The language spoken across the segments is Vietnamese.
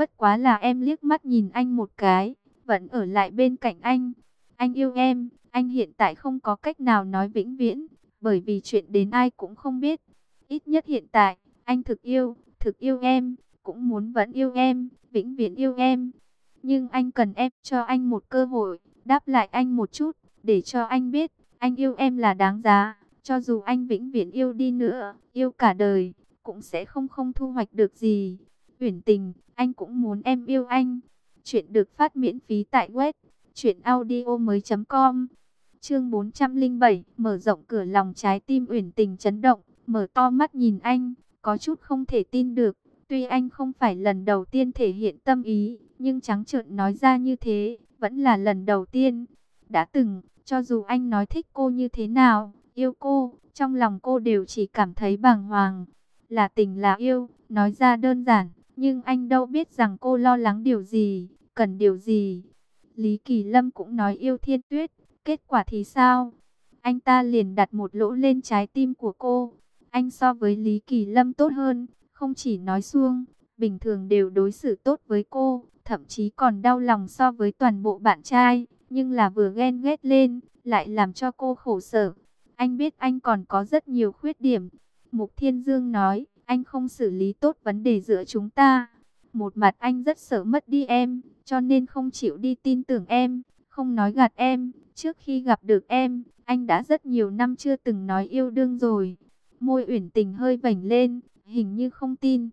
Bất quá là em liếc mắt nhìn anh một cái, vẫn ở lại bên cạnh anh. Anh yêu em, anh hiện tại không có cách nào nói vĩnh viễn, bởi vì chuyện đến ai cũng không biết. Ít nhất hiện tại, anh thực yêu em, cũng muốn vẫn yêu em, vĩnh viễn yêu em. Nhưng anh cần em cho anh một cơ hội, đáp lại anh một chút, để cho anh biết, anh yêu em là đáng giá. Cho dù anh vĩnh viễn yêu đi nữa, yêu cả đời, cũng sẽ không thu hoạch được gì. Uyển Tình, anh cũng muốn em yêu anh. Chuyện được phát miễn phí tại web truyệnaudiomoi.com. Chương 407, mở rộng cửa lòng trái tim Uyển Tình chấn động, mở to mắt nhìn anh, có chút không thể tin được. Tuy anh không phải lần đầu tiên thể hiện tâm ý, nhưng trắng trợn nói ra như thế, vẫn là lần đầu tiên. Đã từng, cho dù anh nói thích cô như thế nào, yêu cô, trong lòng cô đều chỉ cảm thấy bàng hoàng. Là tình là yêu, nói ra đơn giản, nhưng anh đâu biết rằng cô lo lắng điều gì, cần điều gì. Lý Kỳ Lâm cũng nói yêu Thiên Tuyết, kết quả thì sao? Anh ta liền đặt một lỗ lên trái tim của cô. Anh so với Lý Kỳ Lâm tốt hơn, không chỉ nói suông, bình thường đều đối xử tốt với cô, thậm chí còn đau lòng so với toàn bộ bạn trai, nhưng là vừa ghen ghét lên, lại làm cho cô khổ sở. Anh biết anh còn có rất nhiều khuyết điểm. Mục Thiên Dương nói, anh không xử lý tốt vấn đề giữa chúng ta. Một mặt anh rất sợ mất đi em, cho nên không chịu đi tin tưởng em, không nói gạt em. Trước khi gặp được em, anh đã rất nhiều năm chưa từng nói yêu đương rồi. Môi Uyển Tình hơi vểnh lên, hình như không tin.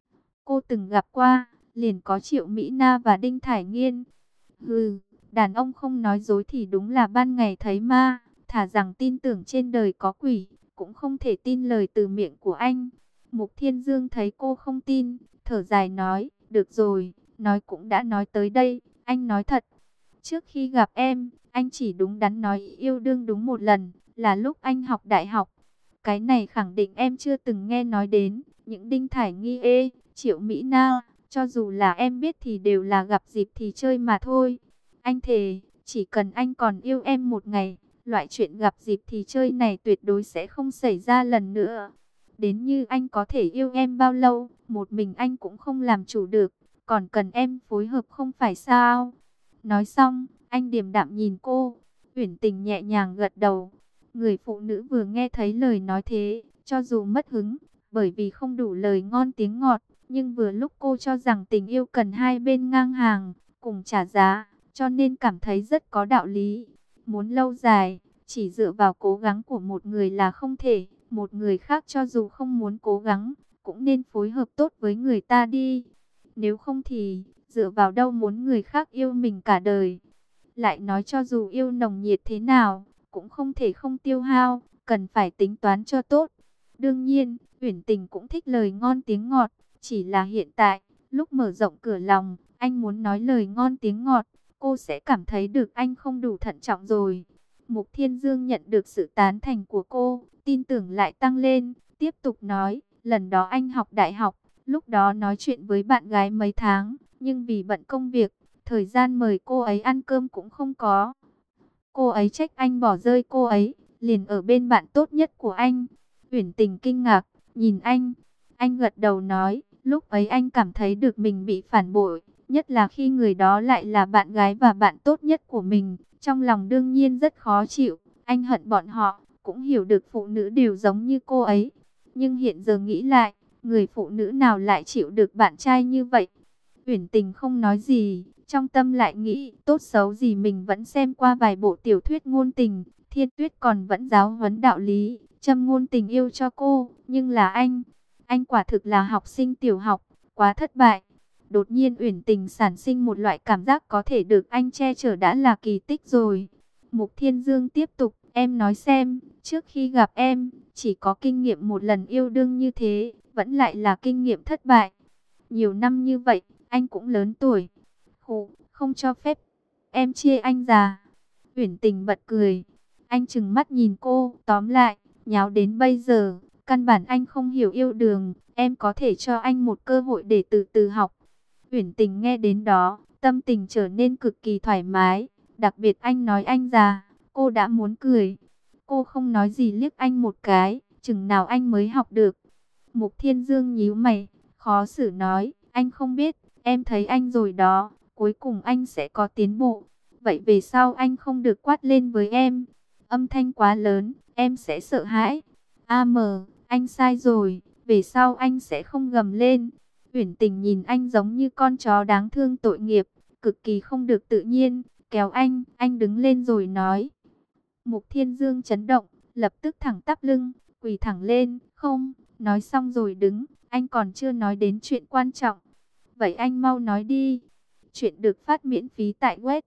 Cô từng gặp qua, liền có Triệu Mỹ Na và Đinh Thải Nghiên. Hừ, đàn ông không nói dối thì đúng là ban ngày thấy ma, thà rằng tin tưởng trên đời có quỷ, cũng không thể tin lời từ miệng của anh. Mục Thiên Dương thấy cô không tin, thở dài nói, được rồi, nói cũng đã nói tới đây, anh nói thật. Trước khi gặp em, anh chỉ đúng đắn nói yêu đương đúng một lần, là lúc anh học đại học. Cái này khẳng định em chưa từng nghe nói đến, những Đinh Thải Nghi Triệu Mỹ Na, cho dù là em biết thì đều là gặp dịp thì chơi mà thôi. Anh thề, chỉ cần anh còn yêu em một ngày, loại chuyện gặp dịp thì chơi này tuyệt đối sẽ không xảy ra lần nữa. Đến như anh có thể yêu em bao lâu, một mình anh cũng không làm chủ được, còn cần em phối hợp không phải sao? Nói xong, anh điềm đạm nhìn cô. Uyển Tình nhẹ nhàng gật đầu. Người phụ nữ vừa nghe thấy lời nói thế, cho dù mất hứng, bởi vì không đủ lời ngon tiếng ngọt, nhưng vừa lúc cô cho rằng tình yêu cần hai bên ngang hàng, cùng trả giá, cho nên cảm thấy rất có đạo lý. Muốn lâu dài, chỉ dựa vào cố gắng của một người là không thể, một người khác cho dù không muốn cố gắng, cũng nên phối hợp tốt với người ta đi. Nếu không thì, dựa vào đâu muốn người khác yêu mình cả đời. Lại nói cho dù yêu nồng nhiệt thế nào, cũng không thể không tiêu hao, cần phải tính toán cho tốt. Đương nhiên, Uyển Tình cũng thích lời ngon tiếng ngọt, chỉ là hiện tại, lúc mở rộng cửa lòng, anh muốn nói lời ngon tiếng ngọt, cô sẽ cảm thấy được anh không đủ thận trọng rồi. Mục Thiên Dương nhận được sự tán thành của cô, tin tưởng lại tăng lên, tiếp tục nói, lần đó anh học đại học, lúc đó nói chuyện với bạn gái mấy tháng, nhưng vì bận công việc, thời gian mời cô ấy ăn cơm cũng không có. Cô ấy trách anh bỏ rơi cô ấy, liền ở bên bạn tốt nhất của anh. Uyển Tình kinh ngạc, nhìn anh gật đầu nói, lúc ấy anh cảm thấy được mình bị phản bội, nhất là khi người đó lại là bạn gái và bạn tốt nhất của mình, trong lòng đương nhiên rất khó chịu, anh hận bọn họ, cũng hiểu được phụ nữ đều giống như cô ấy. Nhưng hiện giờ nghĩ lại, người phụ nữ nào lại chịu được bạn trai như vậy? Uyển Tình không nói gì, trong tâm lại nghĩ, tốt xấu gì mình vẫn xem qua vài bộ tiểu thuyết ngôn tình, Thiên Tuyết còn vẫn giáo huấn đạo lý, châm ngôn tình yêu cho cô, nhưng là anh quả thực là học sinh tiểu học, quá thất bại. Đột nhiên Uyển Tình sản sinh một loại cảm giác có thể được anh che chở đã là kỳ tích rồi. Mục Thiên Dương tiếp tục, em nói xem, trước khi gặp em, chỉ có kinh nghiệm một lần yêu đương như thế, vẫn lại là kinh nghiệm thất bại. Nhiều năm như vậy, anh cũng lớn tuổi. Khổ, không cho phép em chê anh già. Uyển Tình bật cười. Anh trừng mắt nhìn cô, tóm lại, nháo đến bây giờ, căn bản anh không hiểu yêu đương, em có thể cho anh một cơ hội để từ từ học. Uyển Tình nghe đến đó, tâm tình trở nên cực kỳ thoải mái, đặc biệt anh nói anh già, cô đã muốn cười. Cô không nói gì liếc anh một cái, chừng nào anh mới học được. Mục Thiên Dương nhíu mày, khó xử nói, anh không biết, Em thấy anh rồi đó, cuối cùng anh sẽ có tiến bộ. Vậy về sau anh không được quát lên với em. Âm thanh quá lớn, em sẽ sợ hãi. Anh sai rồi, về sau anh sẽ không gầm lên. Uyển Tình nhìn anh giống như con chó đáng thương tội nghiệp, cực kỳ không được tự nhiên, kéo anh đứng lên rồi nói. Mục Thiên Dương chấn động, lập tức thẳng tắp lưng, quỳ thẳng lên, không, nói xong rồi đứng, anh còn chưa nói đến chuyện quan trọng. Vậy anh mau nói đi. Chuyện được phát miễn phí tại web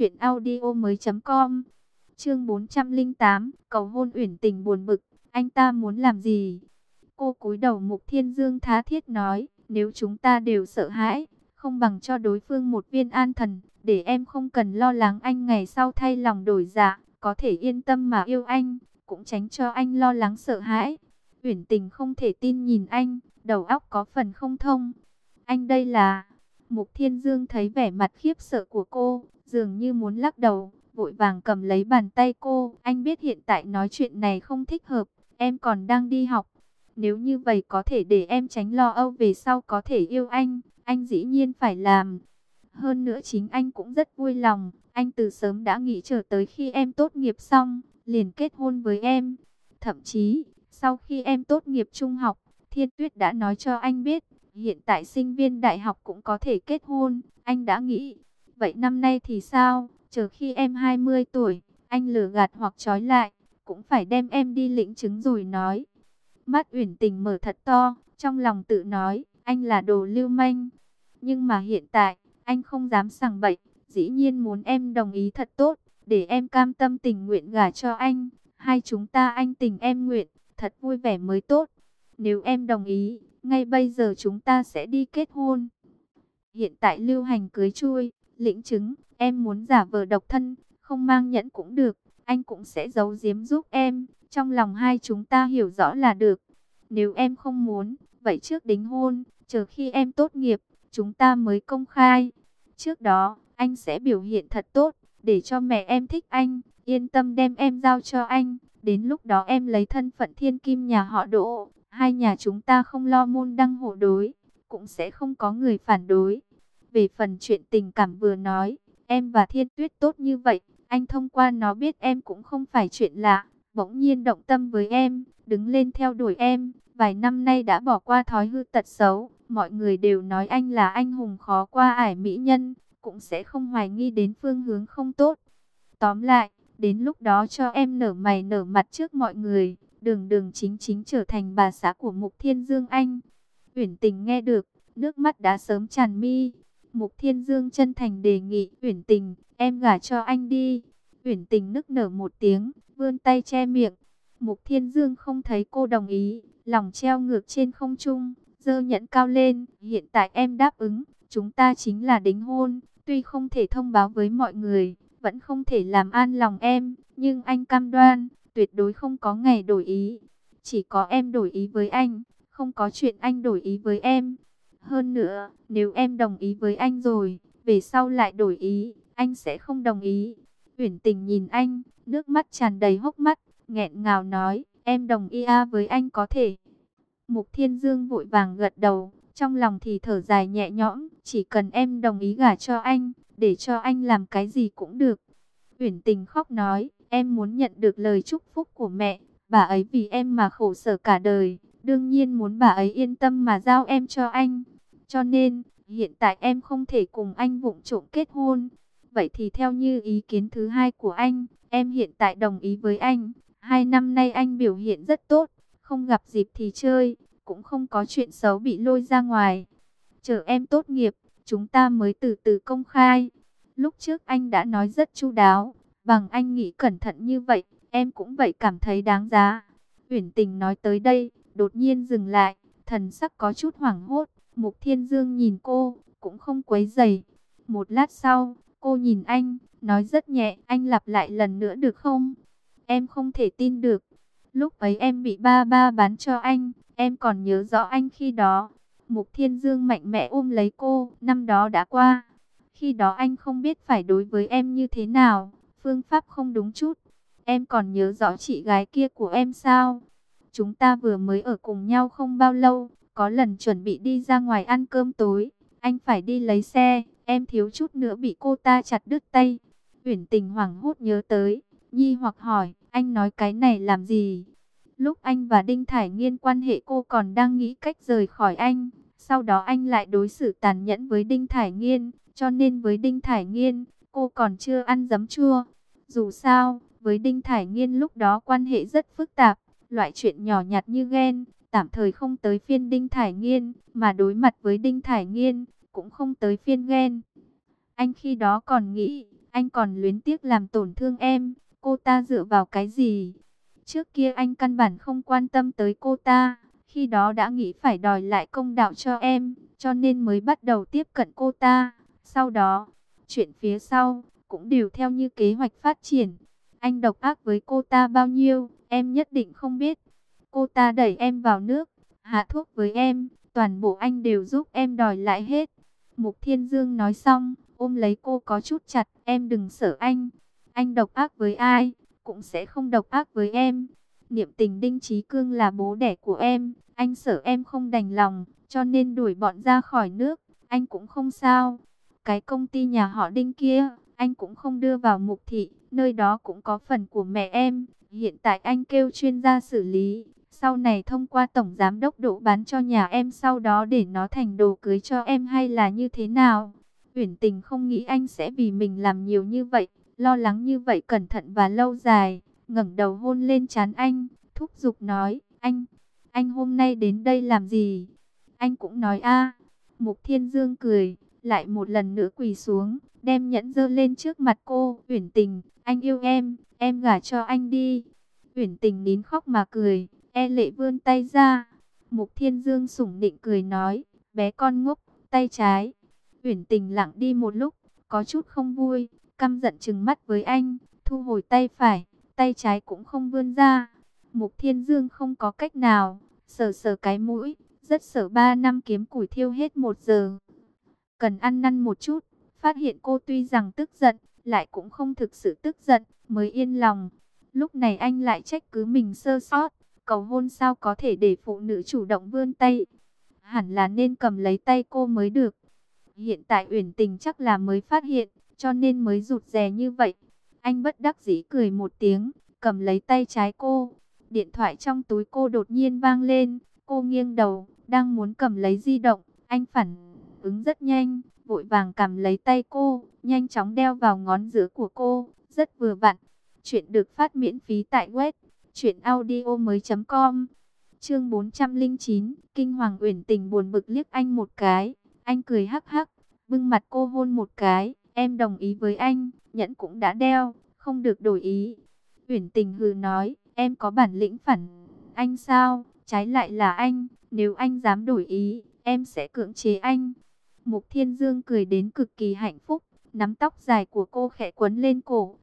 truyệnaudiomoi.com. Chương 408, cầu hôn. Uyển Tình buồn bực, anh ta muốn làm gì? Cô cúi đầu. Mục Thiên Dương tha thiết nói, nếu chúng ta đều sợ hãi, không bằng cho đối phương một viên an thần, để em không cần lo lắng anh ngày sau thay lòng đổi dạ, có thể yên tâm mà yêu anh, cũng tránh cho anh lo lắng sợ hãi. Uyển Tình không thể tin nhìn anh, đầu óc có phần không thông. Anh đây là... Mục Thiên Dương thấy vẻ mặt khiếp sợ của cô, dường như muốn lắc đầu, vội vàng cầm lấy bàn tay cô. Anh biết hiện tại nói chuyện này không thích hợp, em còn đang đi học. Nếu như vậy có thể để em tránh lo âu về sau có thể yêu anh dĩ nhiên phải làm. Hơn nữa chính anh cũng rất vui lòng, anh từ sớm đã nghĩ chờ tới khi em tốt nghiệp xong, liền kết hôn với em. Thậm chí, sau khi em tốt nghiệp trung học, Thiên Tuyết đã nói cho anh biết, hiện tại sinh viên đại học cũng có thể kết hôn, anh đã nghĩ. Vậy năm nay thì sao? Chờ khi em 20 tuổi, anh lừa gạt hoặc trói lại, cũng phải đem em đi lĩnh chứng rồi nói. Mắt Uyển Tình mở thật to, trong lòng tự nói, anh là đồ lưu manh. Nhưng mà hiện tại, anh không dám sằng bậy, dĩ nhiên muốn em đồng ý thật tốt, để em cam tâm tình nguyện gả cho anh. Hai chúng ta anh tình em nguyện, thật vui vẻ mới tốt. Nếu em đồng ý, ngay bây giờ chúng ta sẽ đi kết hôn. Hiện tại lưu hành cưới chui, lĩnh chứng, em muốn giả vờ độc thân, không mang nhẫn cũng được, anh cũng sẽ giấu giếm giúp em. Trong lòng hai chúng ta hiểu rõ là được. Nếu em không muốn, vậy trước đính hôn, chờ khi em tốt nghiệp, chúng ta mới công khai. Trước đó, anh sẽ biểu hiện thật tốt, để cho mẹ em thích anh, yên tâm đem em giao cho anh. Đến lúc đó em lấy thân phận thiên kim nhà họ Đỗ, hai nhà chúng ta không lo môn đăng hộ đối, cũng sẽ không có người phản đối. Về phần chuyện tình cảm vừa nói, em và Thiên Tuyết tốt như vậy, anh thông qua nó biết em cũng không phải chuyện lạ, bỗng nhiên động tâm với em, đứng lên theo đuổi em, vài năm nay đã bỏ qua thói hư tật xấu, mọi người đều nói anh là anh hùng khó qua ải mỹ nhân, cũng sẽ không hoài nghi đến phương hướng không tốt. Tóm lại, đến lúc đó cho em nở mày nở mặt trước mọi người, đường đường chính chính trở thành bà xã của Mục Thiên Dương anh. Uyển Tình nghe được, nước mắt đã sớm tràn mi. Mục Thiên Dương chân thành đề nghị, Uyển Tình, em gả cho anh đi. Uyển Tình nức nở một tiếng, vươn tay che miệng. Mục Thiên Dương không thấy cô đồng ý, lòng treo ngược trên không trung, giơ nhẫn cao lên. Hiện tại em đáp ứng, chúng ta chính là đính hôn, tuy không thể thông báo với mọi người, vẫn không thể làm an lòng em, nhưng anh cam đoan, tuyệt đối không có ngày đổi ý. Chỉ có em đổi ý với anh, không có chuyện anh đổi ý với em. Hơn nữa, nếu em đồng ý với anh rồi, về sau lại đổi ý, anh sẽ không đồng ý. Uyển Tình nhìn anh, nước mắt tràn đầy hốc mắt, nghẹn ngào nói, em đồng ý với anh có thể. Mục Thiên Dương vội vàng gật đầu, trong lòng thì thở dài nhẹ nhõm, chỉ cần em đồng ý gả cho anh, để cho anh làm cái gì cũng được. Uyển Tình khóc nói, em muốn nhận được lời chúc phúc của mẹ, bà ấy vì em mà khổ sở cả đời, đương nhiên muốn bà ấy yên tâm mà giao em cho anh. Cho nên, hiện tại em không thể cùng anh vụng trộm kết hôn. Vậy thì theo như ý kiến thứ hai của anh, em hiện tại đồng ý với anh. 2 năm nay anh biểu hiện rất tốt, không gặp dịp thì chơi, cũng không có chuyện xấu bị lôi ra ngoài. Chờ em tốt nghiệp, chúng ta mới từ từ công khai. Lúc trước anh đã nói rất chu đáo, bằng anh nghĩ cẩn thận như vậy, em cũng vậy cảm thấy đáng giá. Uyển Tình nói tới đây, đột nhiên dừng lại, thần sắc có chút hoảng hốt. Mục Thiên Dương nhìn cô, cũng không quấy rầy. Một lát sau, cô nhìn anh, nói rất nhẹ, anh lặp lại lần nữa được không? Em không thể tin được. Lúc ấy em bị ba ba bán cho anh, em còn nhớ rõ anh khi đó. Mục Thiên Dương mạnh mẽ ôm lấy cô, năm đó đã qua. Khi đó anh không biết phải đối với em như thế nào, phương pháp không đúng chút. Em còn nhớ rõ chị gái kia của em sao? Chúng ta vừa mới ở cùng nhau không bao lâu, có lần chuẩn bị đi ra ngoài ăn cơm tối, anh phải đi lấy xe, em thiếu chút nữa bị cô ta chặt đứt tay. Uyển Tình hoảng hốt nhớ tới, nghi hoặc hỏi, anh nói cái này làm gì? Lúc anh và Đinh Thải Nghiên quan hệ cô còn đang nghĩ cách rời khỏi anh. Sau đó anh lại đối xử tàn nhẫn với Đinh Thải Nghiên, cho nên với Đinh Thải Nghiên, cô còn chưa ăn giấm chua. Dù sao, với Đinh Thải Nghiên lúc đó quan hệ rất phức tạp, loại chuyện nhỏ nhặt như ghen, tạm thời không tới phiên Đinh Thải Nghiên, mà đối mặt với Đinh Thải Nghiên, cũng không tới phiên ghen. Anh khi đó còn nghĩ, anh còn luyến tiếc làm tổn thương em, cô ta dựa vào cái gì? Trước kia anh căn bản không quan tâm tới cô ta, khi đó đã nghĩ phải đòi lại công đạo cho em, cho nên mới bắt đầu tiếp cận cô ta. Sau đó, chuyện phía sau cũng đều theo như kế hoạch phát triển. Anh độc ác với cô ta bao nhiêu, em nhất định không biết. Cô ta đẩy em vào nước, hạ thuốc với em, toàn bộ anh đều giúp em đòi lại hết. Mục Thiên Dương nói xong, ôm lấy cô có chút chặt, em đừng sợ anh. Anh độc ác với ai, cũng sẽ không độc ác với em. Niệm Tình Đinh Chí Cương là bố đẻ của em, anh sợ em không đành lòng, cho nên đuổi bọn ra khỏi nước, anh cũng không sao. Cái công ty nhà họ Đinh kia, anh cũng không đưa vào Mục Thị, nơi đó cũng có phần của mẹ em. Hiện tại anh kêu chuyên gia xử lý, sau này thông qua tổng giám đốc đổ bán cho nhà em, sau đó để nó thành đồ cưới cho em hay là như thế nào? Uyển Tình không nghĩ anh sẽ vì mình làm nhiều như vậy, lo lắng như vậy cẩn thận và lâu dài, ngẩng đầu hôn lên trán anh, thúc giục nói, anh hôm nay đến đây làm gì? Anh cũng nói a. Mục Thiên Dương cười, lại một lần nữa quỳ xuống, đem nhẫn giơ lên trước mặt cô, Uyển Tình, anh yêu em gả cho anh đi. Uyển Tình nín khóc mà cười, e lệ vươn tay ra. Mục Thiên Dương sủng nịnh cười nói, bé con ngốc, tay trái. Uyển Tình lặng đi một lúc, có chút không vui, căm giận trừng mắt với anh, thu hồi tay phải, tay trái cũng không vươn ra. Mục Thiên Dương không có cách nào, sờ sờ cái mũi, rất sợ 3 năm kiếm củi thiêu hết 1 giờ. Cần ăn năn một chút, phát hiện cô tuy rằng tức giận, lại cũng không thực sự tức giận, mới yên lòng. Lúc này anh lại trách cứ mình sơ sót, cầu hôn sao có thể để phụ nữ chủ động vươn tay. Hẳn là nên cầm lấy tay cô mới được. Hiện tại Uyển Tình chắc là mới phát hiện, cho nên mới rụt rè như vậy. Anh bất đắc dĩ cười một tiếng, cầm lấy tay trái cô. Điện thoại trong túi cô đột nhiên vang lên, cô nghiêng đầu, đang muốn cầm lấy di động. Anh phản ứng rất nhanh, vội vàng cầm lấy tay cô, nhanh chóng đeo vào ngón giữa của cô, rất vừa vặn. Chuyện được phát miễn phí tại web truyệnaudiomoi.com. Chương 409, kinh hoàng. Uyển Tình buồn bực liếc anh một cái, anh cười hắc hắc, bưng mặt cô hôn một cái, em đồng ý với anh, nhẫn cũng đã đeo, không được đổi ý. Uyển Tình hừ nói, em có bản lĩnh phản anh sao, trái lại là anh, nếu anh dám đổi ý, em sẽ cưỡng chế anh. Mục Thiên Dương cười đến cực kỳ hạnh phúc, nắm tóc dài của cô khẽ quấn lên cổ,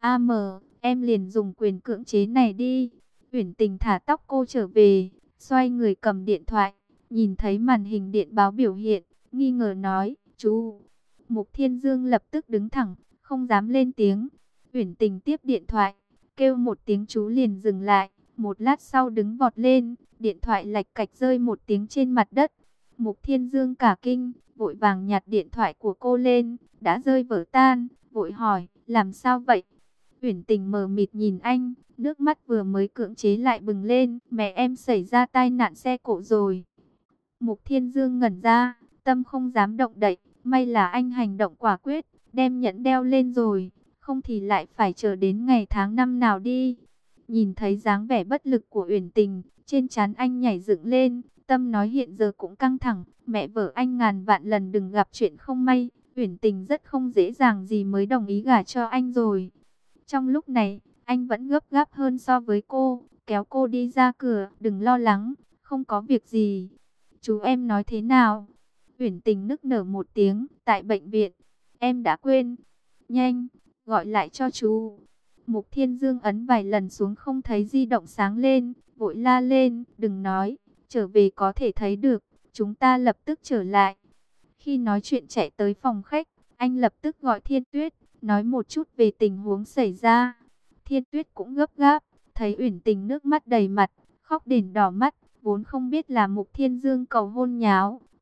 em liền dùng quyền cưỡng chế này đi. Uyển Tình thả tóc cô trở về, xoay người cầm điện thoại, nhìn thấy màn hình điện báo biểu hiện, nghi ngờ nói, chú. Mục Thiên Dương lập tức đứng thẳng, không dám lên tiếng. Uyển Tình tiếp điện thoại, kêu một tiếng chú liền dừng lại, một lát sau đứng vọt lên, điện thoại lạch cạch rơi một tiếng trên mặt đất. Mục Thiên Dương cả kinh, vội vàng nhặt điện thoại của cô lên, đã rơi vỡ tan, vội hỏi, làm sao vậy? Uyển Tình mờ mịt nhìn anh, nước mắt vừa mới cưỡng chế lại bừng lên, mẹ em xảy ra tai nạn xe cộ rồi. Mục Thiên Dương ngẩn ra, tâm không dám động đậy, may là anh hành động quả quyết, đem nhẫn đeo lên rồi, không thì lại phải chờ đến ngày tháng năm nào đi. Nhìn thấy dáng vẻ bất lực của Uyển Tình, trên trán anh nhảy dựng lên, tâm nói hiện giờ cũng căng thẳng, mẹ vợ anh ngàn vạn lần đừng gặp chuyện không may, Uyển Tình rất không dễ dàng gì mới đồng ý gả cho anh rồi. Trong lúc này, anh vẫn gấp gáp hơn so với cô, kéo cô đi ra cửa, đừng lo lắng, không có việc gì. Chú em nói thế nào? Uyển Tình nức nở một tiếng, tại bệnh viện, em đã quên. Nhanh, gọi lại cho chú. Mục Thiên Dương ấn vài lần xuống không thấy di động sáng lên, vội la lên, đừng nói, trở về có thể thấy được, chúng ta lập tức trở lại. Khi nói chuyện chạy tới phòng khách, anh lập tức gọi Thiên Tuyết, nói một chút về tình huống xảy ra. Thiên Tuyết cũng gấp gáp, thấy Uyển Tình nước mắt đầy mặt, khóc đến đỏ mắt, vốn không biết là Mục Thiên Dương cầu hôn nháo,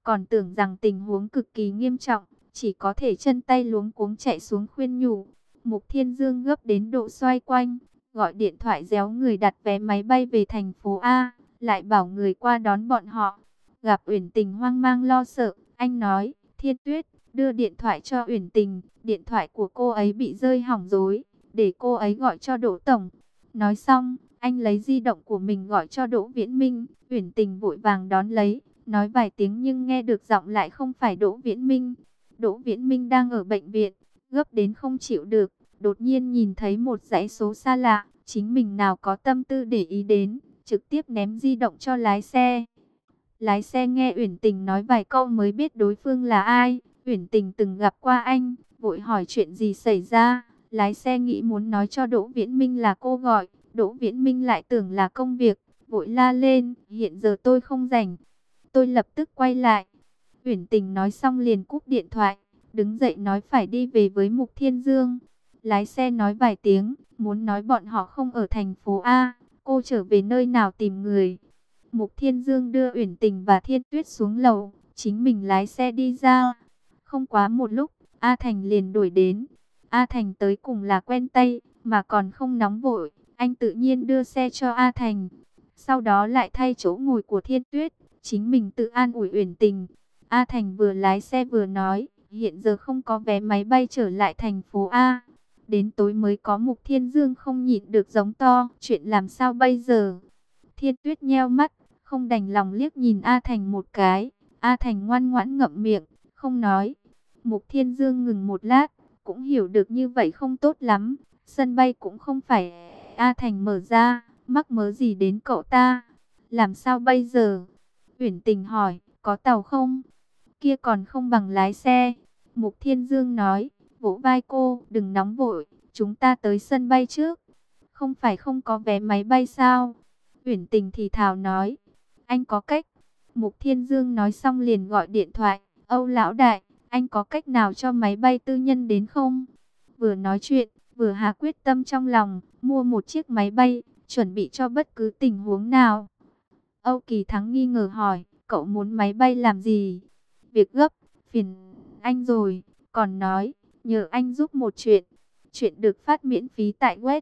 còn tưởng rằng tình huống cực kỳ nghiêm trọng, chỉ có thể chân tay luống cuống chạy xuống khuyên nhủ. Mục Thiên Dương gấp đến độ xoay quanh, gọi điện thoại réo người đặt vé máy bay về thành phố A, lại bảo người qua đón bọn họ. Gặp Uyển Tình hoang mang lo sợ, anh nói, Thiên Tuyết, đưa điện thoại cho Uyển Tình, điện thoại của cô ấy bị rơi hỏng rồi, để cô ấy gọi cho Đỗ Tổng. Nói xong, anh lấy di động của mình gọi cho Đỗ Viễn Minh. Uyển Tình vội vàng đón lấy, nói vài tiếng nhưng nghe được giọng lại không phải Đỗ Viễn Minh. Đỗ Viễn Minh đang ở bệnh viện, gấp đến không chịu được, đột nhiên nhìn thấy một dãy số xa lạ, chính mình nào có tâm tư để ý đến, trực tiếp ném di động cho lái xe. Lái xe nghe Uyển Tình nói vài câu mới biết đối phương là ai. Uyển Tình từng gặp qua anh, vội hỏi chuyện gì xảy ra. Lái xe nghĩ muốn nói cho Đỗ Viễn Minh là cô gọi, Đỗ Viễn Minh lại tưởng là công việc, vội la lên, hiện giờ tôi không rảnh. Tôi lập tức quay lại. Uyển Tình nói xong liền cúp điện thoại, đứng dậy nói phải đi về với Mục Thiên Dương. Lái xe nói vài tiếng, muốn nói bọn họ không ở thành phố A, cô trở về nơi nào tìm người. Mục Thiên Dương đưa Uyển Tình và Thiên Tuyết xuống lầu, chính mình lái xe đi ra. Không quá một lúc, A Thành liền đuổi đến. A Thành tới cùng là quen tay, mà còn không nóng vội, anh tự nhiên đưa xe cho A Thành. Sau đó lại thay chỗ ngồi của Thiên Tuyết, chính mình tự an ủi Uyển Tình. A Thành vừa lái xe vừa nói, hiện giờ không có vé máy bay trở lại thành phố A. Đến tối mới có. Mục Thiên Dương không nhịn được giống to, chuyện làm sao bây giờ? Thiên Tuyết nheo mắt, không đành lòng liếc nhìn A Thành một cái. A Thành ngoan ngoãn ngậm miệng, không nói. Mục Thiên Dương ngừng một lát, cũng hiểu được như vậy không tốt lắm. Sân bay cũng không phải A Thành mở ra, mắc mớ gì đến cậu ta? Làm sao bây giờ? Uyển Tình hỏi, có tàu không? Kia còn không bằng lái xe. Mục Thiên Dương nói, vỗ vai cô, đừng nóng vội, chúng ta tới sân bay trước. Không phải không có vé máy bay sao? Uyển Tình thì thào nói, anh có cách. Mục Thiên Dương nói xong liền gọi điện thoại, Âu lão đại, anh có cách nào cho máy bay tư nhân đến không? Vừa nói chuyện, vừa hạ quyết tâm trong lòng, mua một chiếc máy bay, chuẩn bị cho bất cứ tình huống nào. Âu Kỳ Thắng nghi ngờ hỏi, cậu muốn máy bay làm gì? Việc gấp, phiền anh rồi, còn nói, nhờ anh giúp một chuyện. Chuyện được phát miễn phí tại web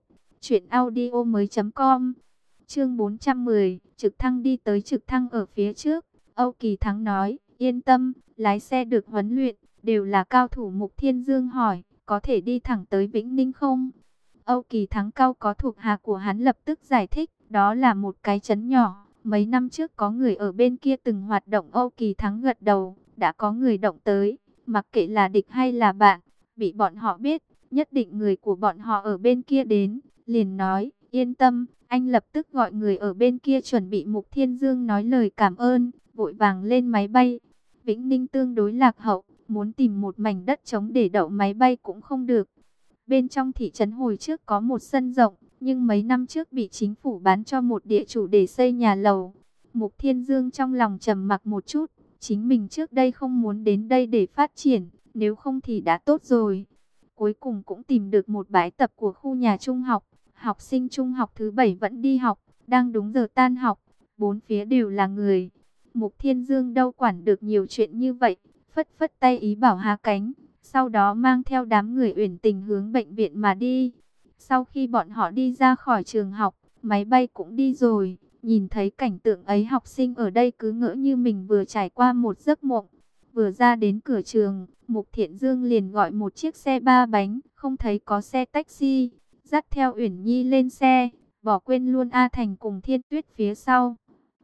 truyệnaudiomoi.com. Chương 410, trực thăng đi tới trực thăng ở phía trước. Âu Kỳ Thắng nói, yên tâm, lái xe được huấn luyện, đều là cao thủ. Mục Thiên Dương hỏi, có thể đi thẳng tới Vĩnh Ninh không? Âu Kỳ Thắng cao có thuộc hạ của hắn lập tức giải thích, đó là một cái trấn nhỏ. Mấy năm trước có người ở bên kia từng hoạt động. Âu Kỳ Thắng gật đầu, đã có người động tới, mặc kệ là địch hay là bạn, bị bọn họ biết, nhất định người của bọn họ ở bên kia đến, liền nói, yên tâm, anh lập tức gọi người ở bên kia chuẩn bị. Mục Thiên Dương nói lời cảm ơn, vội vàng lên máy bay. Vĩnh Ninh tương đối lạc hậu, muốn tìm một mảnh đất trống để đậu máy bay cũng không được. Bên trong thị trấn hồi trước có một sân rộng, nhưng mấy năm trước bị chính phủ bán cho một địa chủ để xây nhà lầu. Mục Thiên Dương trong lòng trầm mặc một chút, chính mình trước đây không muốn đến đây để phát triển, nếu không thì đã tốt rồi. Cuối cùng cũng tìm được một bãi tập của khu nhà trung học, học sinh trung học thứ 7 vẫn đi học, đang đúng giờ tan học, bốn phía đều là người. Mục Thiên Dương đâu quản được nhiều chuyện như vậy, phất phất tay ý bảo hạ cánh, sau đó mang theo đám người Uyển Tình hướng bệnh viện mà đi. Sau khi bọn họ đi ra khỏi trường học, máy bay cũng đi rồi. Nhìn thấy cảnh tượng ấy, học sinh ở đây cứ ngỡ như mình vừa trải qua một giấc mộng. Vừa ra đến cửa trường, Mục Thiện Dương liền gọi một chiếc xe 3 bánh, không thấy có xe taxi, dắt theo Uyển Nhi lên xe, bỏ quên luôn A Thành cùng Thiên Tuyết phía sau.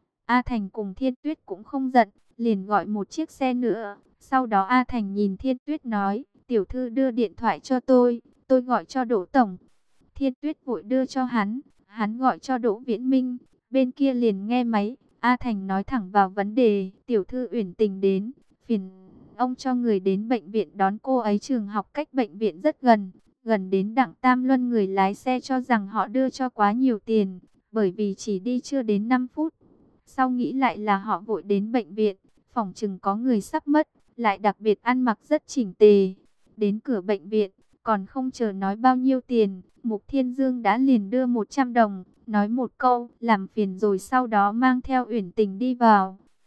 A Thành cùng Thiên Tuyết cũng không giận, liền gọi một chiếc xe nữa. Sau đó A Thành nhìn Thiên Tuyết nói, tiểu thư đưa điện thoại cho tôi gọi cho Đỗ Tổng. Thiên Tuyết vội đưa cho hắn gọi cho Đỗ Viễn Minh, bên kia liền nghe máy. A Thành nói thẳng vào vấn đề, tiểu thư Uyển Tình đến, phiền ông cho người đến bệnh viện đón cô ấy. Trường học cách bệnh viện rất gần, gần đến Đặng Tam Luân. Người lái xe cho rằng họ đưa cho quá nhiều tiền, bởi vì chỉ đi chưa đến 5 phút. Sau nghĩ lại là họ vội đến bệnh viện, phỏng chừng có người sắp mất, lại đặc biệt ăn mặc rất chỉnh tề. Đến cửa bệnh viện, còn không chờ nói bao nhiêu tiền, Mục Thiên Dương đã liền đưa 100 đồng, nói một câu, làm phiền rồi, sau đó mang theo Uyển Tình đi vào.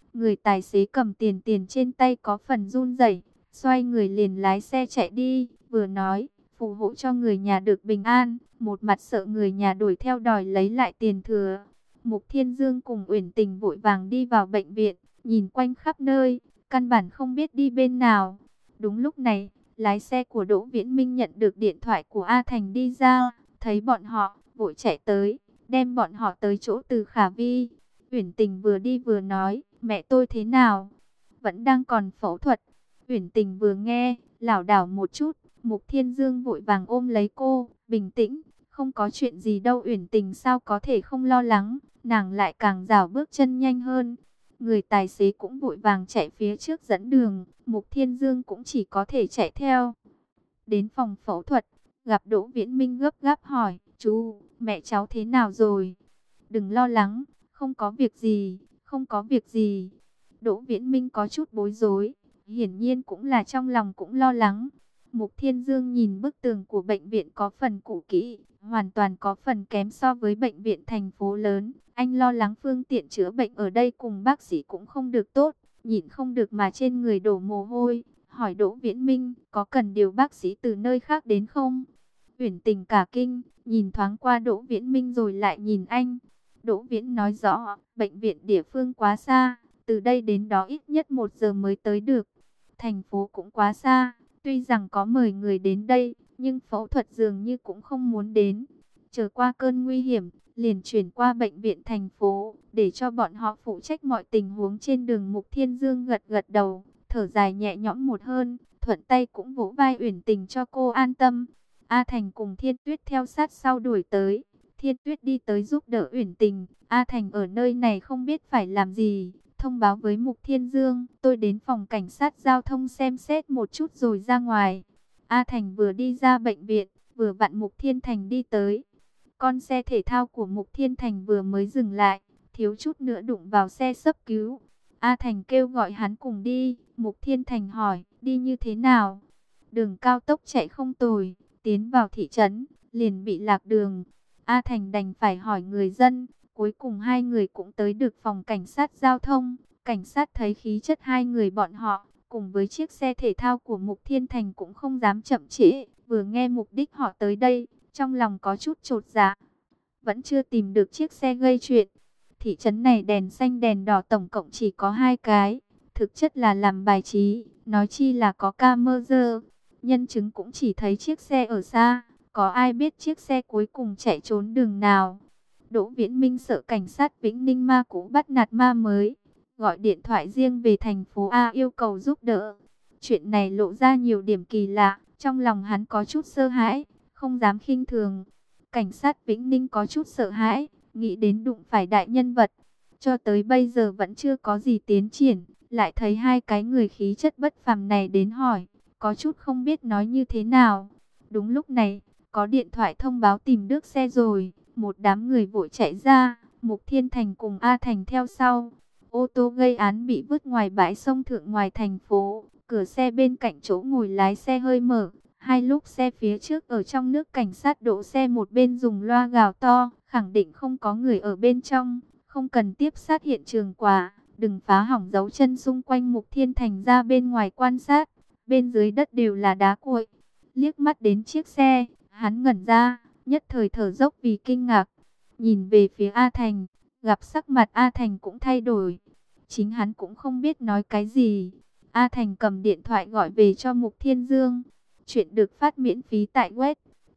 Người tài xế cầm tiền tiền trên tay có phần run rẩy, xoay người liền lái xe chạy đi, vừa nói, phù hộ cho người nhà được bình an, một mặt sợ người nhà đuổi theo đòi lấy lại tiền thừa. Mục Thiên Dương cùng Uyển Tình vội vàng đi vào bệnh viện, nhìn quanh khắp nơi, căn bản không biết đi bên nào. Đúng lúc này, lái xe của Đỗ Viễn Minh nhận được điện thoại của A Thành đi ra, thấy bọn họ, vội chạy tới, đem bọn họ tới chỗ Từ Khả Vi. Uyển Tình vừa đi vừa nói, mẹ tôi thế nào? Vẫn đang còn phẫu thuật. Uyển Tình vừa nghe, lảo đảo một chút, Mục Thiên Dương vội vàng ôm lấy cô, bình tĩnh, không có chuyện gì đâu. Uyển Tình sao có thể không lo lắng, nàng lại càng rảo bước chân nhanh hơn. Người tài xế cũng vội vàng chạy phía trước dẫn đường, Mục Thiên Dương cũng chỉ có thể chạy theo. Đến phòng phẫu thuật, gặp Đỗ Viễn Minh gấp gáp hỏi, chú, mẹ cháu thế nào rồi? Đừng lo lắng, không có việc gì, không có việc gì. Đỗ Viễn Minh có chút bối rối, hiển nhiên cũng là trong lòng cũng lo lắng. Mục Thiên Dương nhìn bức tường của bệnh viện có phần cũ kỹ, hoàn toàn có phần kém so với bệnh viện thành phố lớn. Anh lo lắng phương tiện chữa bệnh ở đây cùng bác sĩ cũng không được tốt, nhịn không được mà trên người đổ mồ hôi. Hỏi Đỗ Viễn Minh, có cần điều bác sĩ từ nơi khác đến không? Uyển Tình cả kinh, nhìn thoáng qua Đỗ Viễn Minh rồi lại nhìn anh. Đỗ Viễn nói rõ, bệnh viện địa phương quá xa, từ đây đến đó ít nhất 1 giờ mới tới được. Thành phố cũng quá xa, tuy rằng có mời người đến đây, nhưng phẫu thuật dường như cũng không muốn đến. Chờ qua cơn nguy hiểm, liền chuyển qua bệnh viện thành phố, để cho bọn họ phụ trách mọi tình huống trên đường. Mục Thiên Dương gật gật đầu, thở dài nhẹ nhõm một hơn, thuận tay cũng vỗ vai Uyển Tình cho cô an tâm. A Thành cùng Thiên Tuyết theo sát sau đuổi tới. Thiên Tuyết đi tới giúp đỡ Uyển Tình. A Thành ở nơi này không biết phải làm gì, thông báo với Mục Thiên Dương, tôi đến phòng cảnh sát giao thông xem xét một chút rồi ra ngoài. A Thành vừa đi ra bệnh viện, vừa vặn Mục Thiên Thành đi tới. Con xe thể thao của Mục Thiên Thành vừa mới dừng lại, thiếu chút nữa đụng vào xe cấp cứu. A Thành kêu gọi hắn cùng đi. Mục Thiên Thành hỏi, đi như thế nào? Đường cao tốc chạy không tồi, tiến vào thị trấn, liền bị lạc đường. A Thành đành phải hỏi người dân. Cuối cùng hai người cũng tới được phòng cảnh sát giao thông. Cảnh sát thấy khí chất hai người bọn họ, cùng với chiếc xe thể thao của Mục Thiên Thành cũng không dám chậm trễ. Vừa nghe mục đích họ tới đây, trong lòng có chút chột dạ. Vẫn chưa tìm được chiếc xe gây chuyện. Thị trấn này đèn xanh đèn đỏ tổng cộng chỉ có 2 cái. Thực chất là làm bài trí, nói chi là có camera. Nhân chứng cũng chỉ thấy chiếc xe ở xa. Có ai biết chiếc xe cuối cùng chạy trốn đường nào? Đỗ Viễn Minh sợ cảnh sát Vĩnh Ninh ma cũ bắt nạt ma mới, gọi điện thoại riêng về thành phố A yêu cầu giúp đỡ. Chuyện này lộ ra nhiều điểm kỳ lạ, trong lòng hắn có chút sợ hãi, không dám khinh thường. Cảnh sát Vĩnh Ninh có chút sợ hãi, nghĩ đến đụng phải đại nhân vật. Cho tới bây giờ vẫn chưa có gì tiến triển, lại thấy hai cái người khí chất bất phàm này đến hỏi, có chút không biết nói như thế nào. Đúng lúc này, có điện thoại thông báo tìm được xe rồi. Một đám người vội chạy ra, Mục Thiên Thành cùng A Thành theo sau. Ô tô gây án bị vứt ngoài bãi sông thượng ngoài thành phố. Cửa xe bên cạnh chỗ ngồi lái xe hơi mở. Hai lúc xe phía trước ở trong nước, cảnh sát đỗ xe một bên dùng loa gào to, khẳng định không có người ở bên trong. Không cần tiếp sát hiện trường quả, đừng phá hỏng dấu chân xung quanh. Mục Thiên Thành ra bên ngoài quan sát. Bên dưới đất đều là đá cuội. Liếc mắt đến chiếc xe, hắn ngẩn ra, nhất thời thở dốc vì kinh ngạc. Nhìn về phía A Thành, gặp sắc mặt A Thành cũng thay đổi. Chính hắn cũng không biết nói cái gì. A Thành cầm điện thoại gọi về cho Mục Thiên Dương. Chuyện được phát miễn phí tại web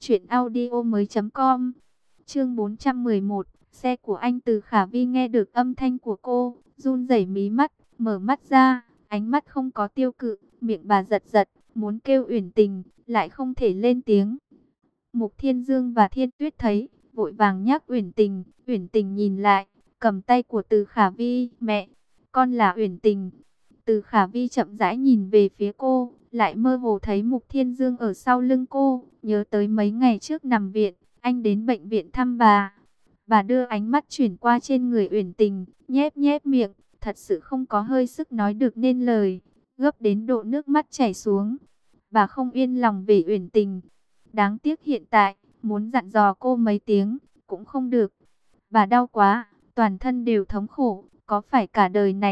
truyệnaudiomoi.com. Chương 411, xe của anh. Từ Khả Vi nghe được âm thanh của cô, run rẩy mí mắt, mở mắt ra, ánh mắt không có tiêu cự, miệng bà giật giật, muốn kêu Uyển Tình, lại không thể lên tiếng. Mục Thiên Dương và Thiên Tuyết thấy, vội vàng nhắc Uyển Tình. Uyển Tình nhìn lại, cầm tay của Từ Khả Vi, mẹ, con là Uyển Tình. Từ Khả Vi chậm rãi nhìn về phía cô, lại mơ hồ thấy Mục Thiên Dương ở sau lưng cô, nhớ tới mấy ngày trước nằm viện, anh đến bệnh viện thăm bà. Bà đưa ánh mắt chuyển qua trên người Uyển Tình, nhếch nhếch miệng, thật sự không có hơi sức nói được nên lời, gấp đến độ nước mắt chảy xuống. Bà không yên lòng về Uyển Tình. Đáng tiếc hiện tại, muốn dặn dò cô mấy tiếng, cũng không được. Bà đau quá, toàn thân đều thống khổ, có phải cả đời này,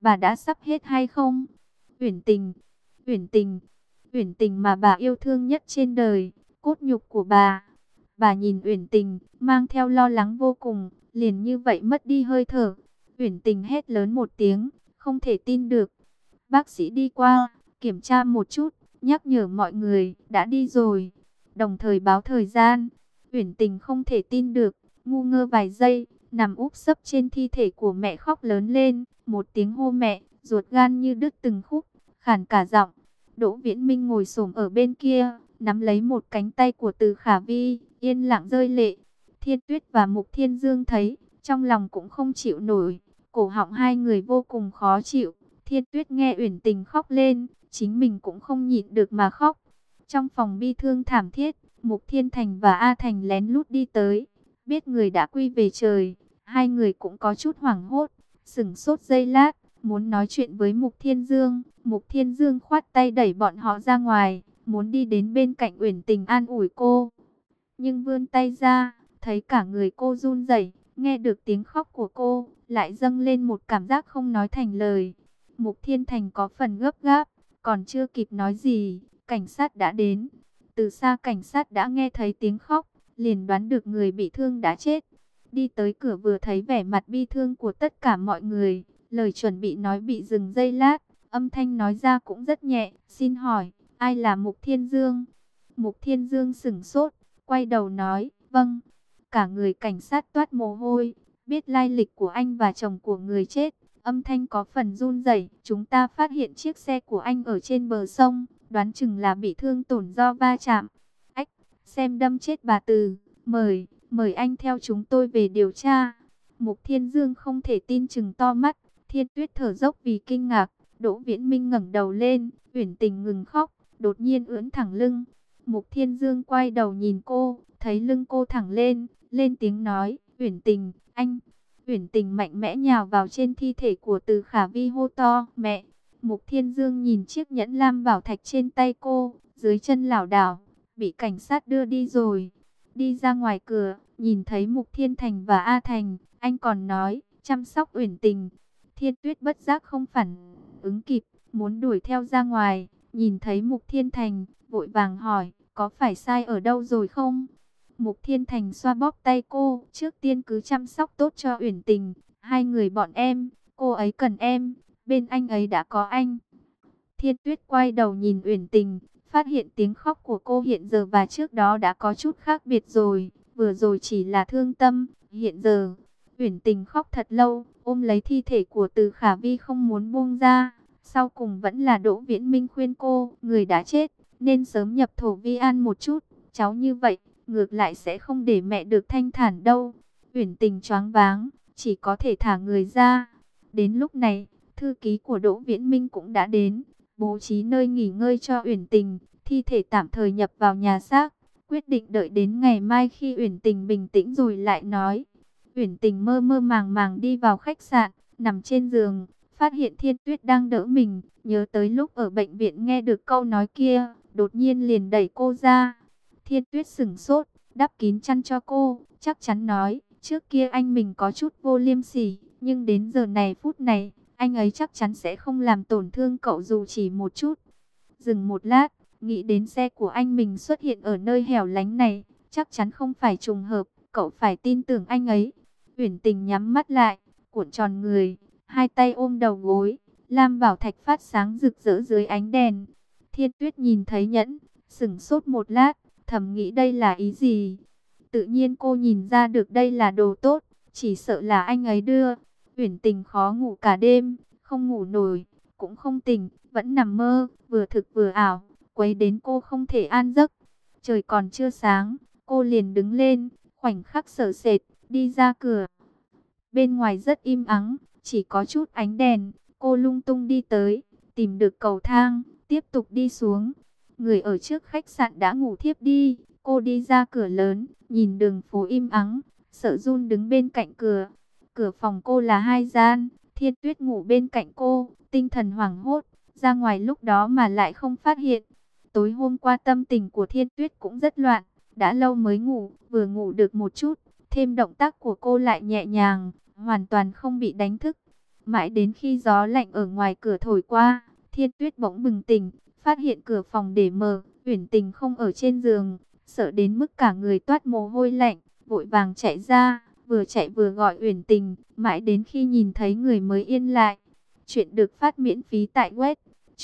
bà đã sắp hết hay không? Uyển Tình, Uyển Tình, Uyển Tình mà bà yêu thương nhất trên đời, cốt nhục của bà. Bà nhìn Uyển Tình, mang theo lo lắng vô cùng, liền như vậy mất đi hơi thở. Uyển Tình hét lớn một tiếng, không thể tin được. Bác sĩ đi qua, kiểm tra một chút, nhắc nhở mọi người, đã đi rồi. Đồng thời báo thời gian. Uyển Tình không thể tin được, ngu ngơ vài giây, nằm úp sấp trên thi thể của mẹ khóc lớn lên, một tiếng hô mẹ, ruột gan như đứt từng khúc, khàn cả giọng. Đỗ Viễn Minh ngồi xổm ở bên kia, nắm lấy một cánh tay của Từ Khả Vi, yên lặng rơi lệ. Thiên Tuyết và Mục Thiên Dương thấy, trong lòng cũng không chịu nổi, cổ họng hai người vô cùng khó chịu. Thiên Tuyết nghe Uyển Tình khóc lên, chính mình cũng không nhịn được mà khóc. Trong phòng bi thương thảm thiết, Mục Thiên Thành và A Thành lén lút đi tới, biết người đã quy về trời, hai người cũng có chút hoảng hốt, sững sốt giây lát, muốn nói chuyện với Mục Thiên Dương. Mục Thiên Dương khoát tay đẩy bọn họ ra ngoài, muốn đi đến bên cạnh Uyển Tình an ủi cô. Nhưng vươn tay ra, thấy cả người cô run rẩy, nghe được tiếng khóc của cô, lại dâng lên một cảm giác không nói thành lời. Mục Thiên Thành có phần gấp gáp, còn chưa kịp nói gì, cảnh sát đã đến. Từ xa cảnh sát đã nghe thấy tiếng khóc, liền đoán được người bị thương đã chết. Đi tới cửa vừa thấy vẻ mặt bi thương của tất cả mọi người, lời chuẩn bị nói bị dừng giây lát, âm thanh nói ra cũng rất nhẹ, xin hỏi, ai là Mục Thiên Dương? Mục Thiên Dương sững sốt, quay đầu nói, vâng. Cả người cảnh sát toát mồ hôi, biết lai lịch của anh và chồng của người chết. Âm thanh có phần run rẩy. Chúng ta phát hiện chiếc xe của anh ở trên bờ sông, đoán chừng là bị thương tổn do va chạm. Ách, xem đâm chết bà Từ, mời anh theo chúng tôi về điều tra. Mục Thiên Dương không thể tin, chừng to mắt. Thiên Tuyết thở dốc vì kinh ngạc. Đỗ Viễn Minh ngẩng đầu lên, Uyển Tình ngừng khóc, đột nhiên ưỡn thẳng lưng. Mục Thiên Dương quay đầu nhìn cô, thấy lưng cô thẳng lên, lên tiếng nói, Uyển Tình, anh. Uyển Tình mạnh mẽ nhào vào trên thi thể của Từ Khả Vi hô to, mẹ. Mục Thiên Dương nhìn chiếc nhẫn lam bảo thạch trên tay cô, dưới chân lảo đảo, bị cảnh sát đưa đi rồi. Đi ra ngoài cửa, nhìn thấy Mục Thiên Thành và A Thành, anh còn nói, chăm sóc Uyển Tình. Thiên Tuyết bất giác không phản ứng kịp, muốn đuổi theo ra ngoài, nhìn thấy Mục Thiên Thành, vội vàng hỏi, có phải sai ở đâu rồi không? Mục Thiên Thành xoa bóp tay cô, trước tiên cứ chăm sóc tốt cho Uyển Tình, hai người bọn em, cô ấy cần em, bên anh ấy đã có anh. Thiên Tuyết quay đầu nhìn Uyển Tình, phát hiện tiếng khóc của cô hiện giờ và trước đó đã có chút khác biệt rồi, vừa rồi chỉ là thương tâm, hiện giờ Uyển Tình khóc thật lâu, ôm lấy thi thể của Từ Khả Vi không muốn buông ra. Sau cùng vẫn là Đỗ Viễn Minh khuyên cô, người đã chết, nên sớm nhập thổ vi an một chút. Cháu như vậy, ngược lại sẽ không để mẹ được thanh thản đâu. Uyển Tình choáng váng, chỉ có thể thả người ra. Đến lúc này, thư ký của Đỗ Viễn Minh cũng đã đến, bố trí nơi nghỉ ngơi cho Uyển Tình, thi thể tạm thời nhập vào nhà xác. Quyết định đợi đến ngày mai khi Uyển Tình bình tĩnh rồi lại nói. Uyển Tình mơ mơ màng màng đi vào khách sạn, nằm trên giường, phát hiện Thiên Tuyết đang đỡ mình, nhớ tới lúc ở bệnh viện nghe được câu nói kia, đột nhiên liền đẩy cô ra. Thiên Tuyết sững sốt, đắp kín chăn cho cô, chắc chắn nói, trước kia anh mình có chút vô liêm sỉ, nhưng đến giờ này phút này, anh ấy chắc chắn sẽ không làm tổn thương cậu dù chỉ một chút. Dừng một lát, nghĩ đến xe của anh mình xuất hiện ở nơi hẻo lánh này, chắc chắn không phải trùng hợp, cậu phải tin tưởng anh ấy. Uyển Tình nhắm mắt lại, cuộn tròn người, hai tay ôm đầu gối, lam bảo thạch phát sáng rực rỡ dưới ánh đèn. Thiên Tuyết nhìn thấy nhẫn, sững sốt một lát, thầm nghĩ đây là ý gì. Tự nhiên cô nhìn ra được đây là đồ tốt, chỉ sợ là anh ấy đưa. Uyển Tình khó ngủ cả đêm, không ngủ nổi, cũng không tỉnh, vẫn nằm mơ, vừa thực vừa ảo, quấy đến cô không thể an giấc. Trời còn chưa sáng, cô liền đứng lên, khoảnh khắc sợ sệt, đi ra cửa. Bên ngoài rất im ắng, chỉ có chút ánh đèn, cô lung tung đi tới, tìm được cầu thang, tiếp tục đi xuống. Người ở trước khách sạn đã ngủ thiếp đi, cô đi ra cửa lớn, nhìn đường phố im ắng, sợ run đứng bên cạnh cửa. Cửa phòng cô là hai gian, Thiên Tuyết ngủ bên cạnh cô, tinh thần hoảng hốt, ra ngoài lúc đó mà lại không phát hiện. Tối hôm qua tâm tình của Thiên Tuyết cũng rất loạn, đã lâu mới ngủ, vừa ngủ được một chút, thêm động tác của cô lại nhẹ nhàng, hoàn toàn không bị đánh thức. Mãi đến khi gió lạnh ở ngoài cửa thổi qua, Thiên Tuyết bỗng bừng tỉnh, phát hiện cửa phòng để mở, Uyển Tình không ở trên giường, sợ đến mức cả người toát mồ hôi lạnh, vội vàng chạy ra, vừa chạy vừa gọi Uyển Tình, mãi đến khi nhìn thấy người mới yên lại. Chuyện được phát miễn phí tại web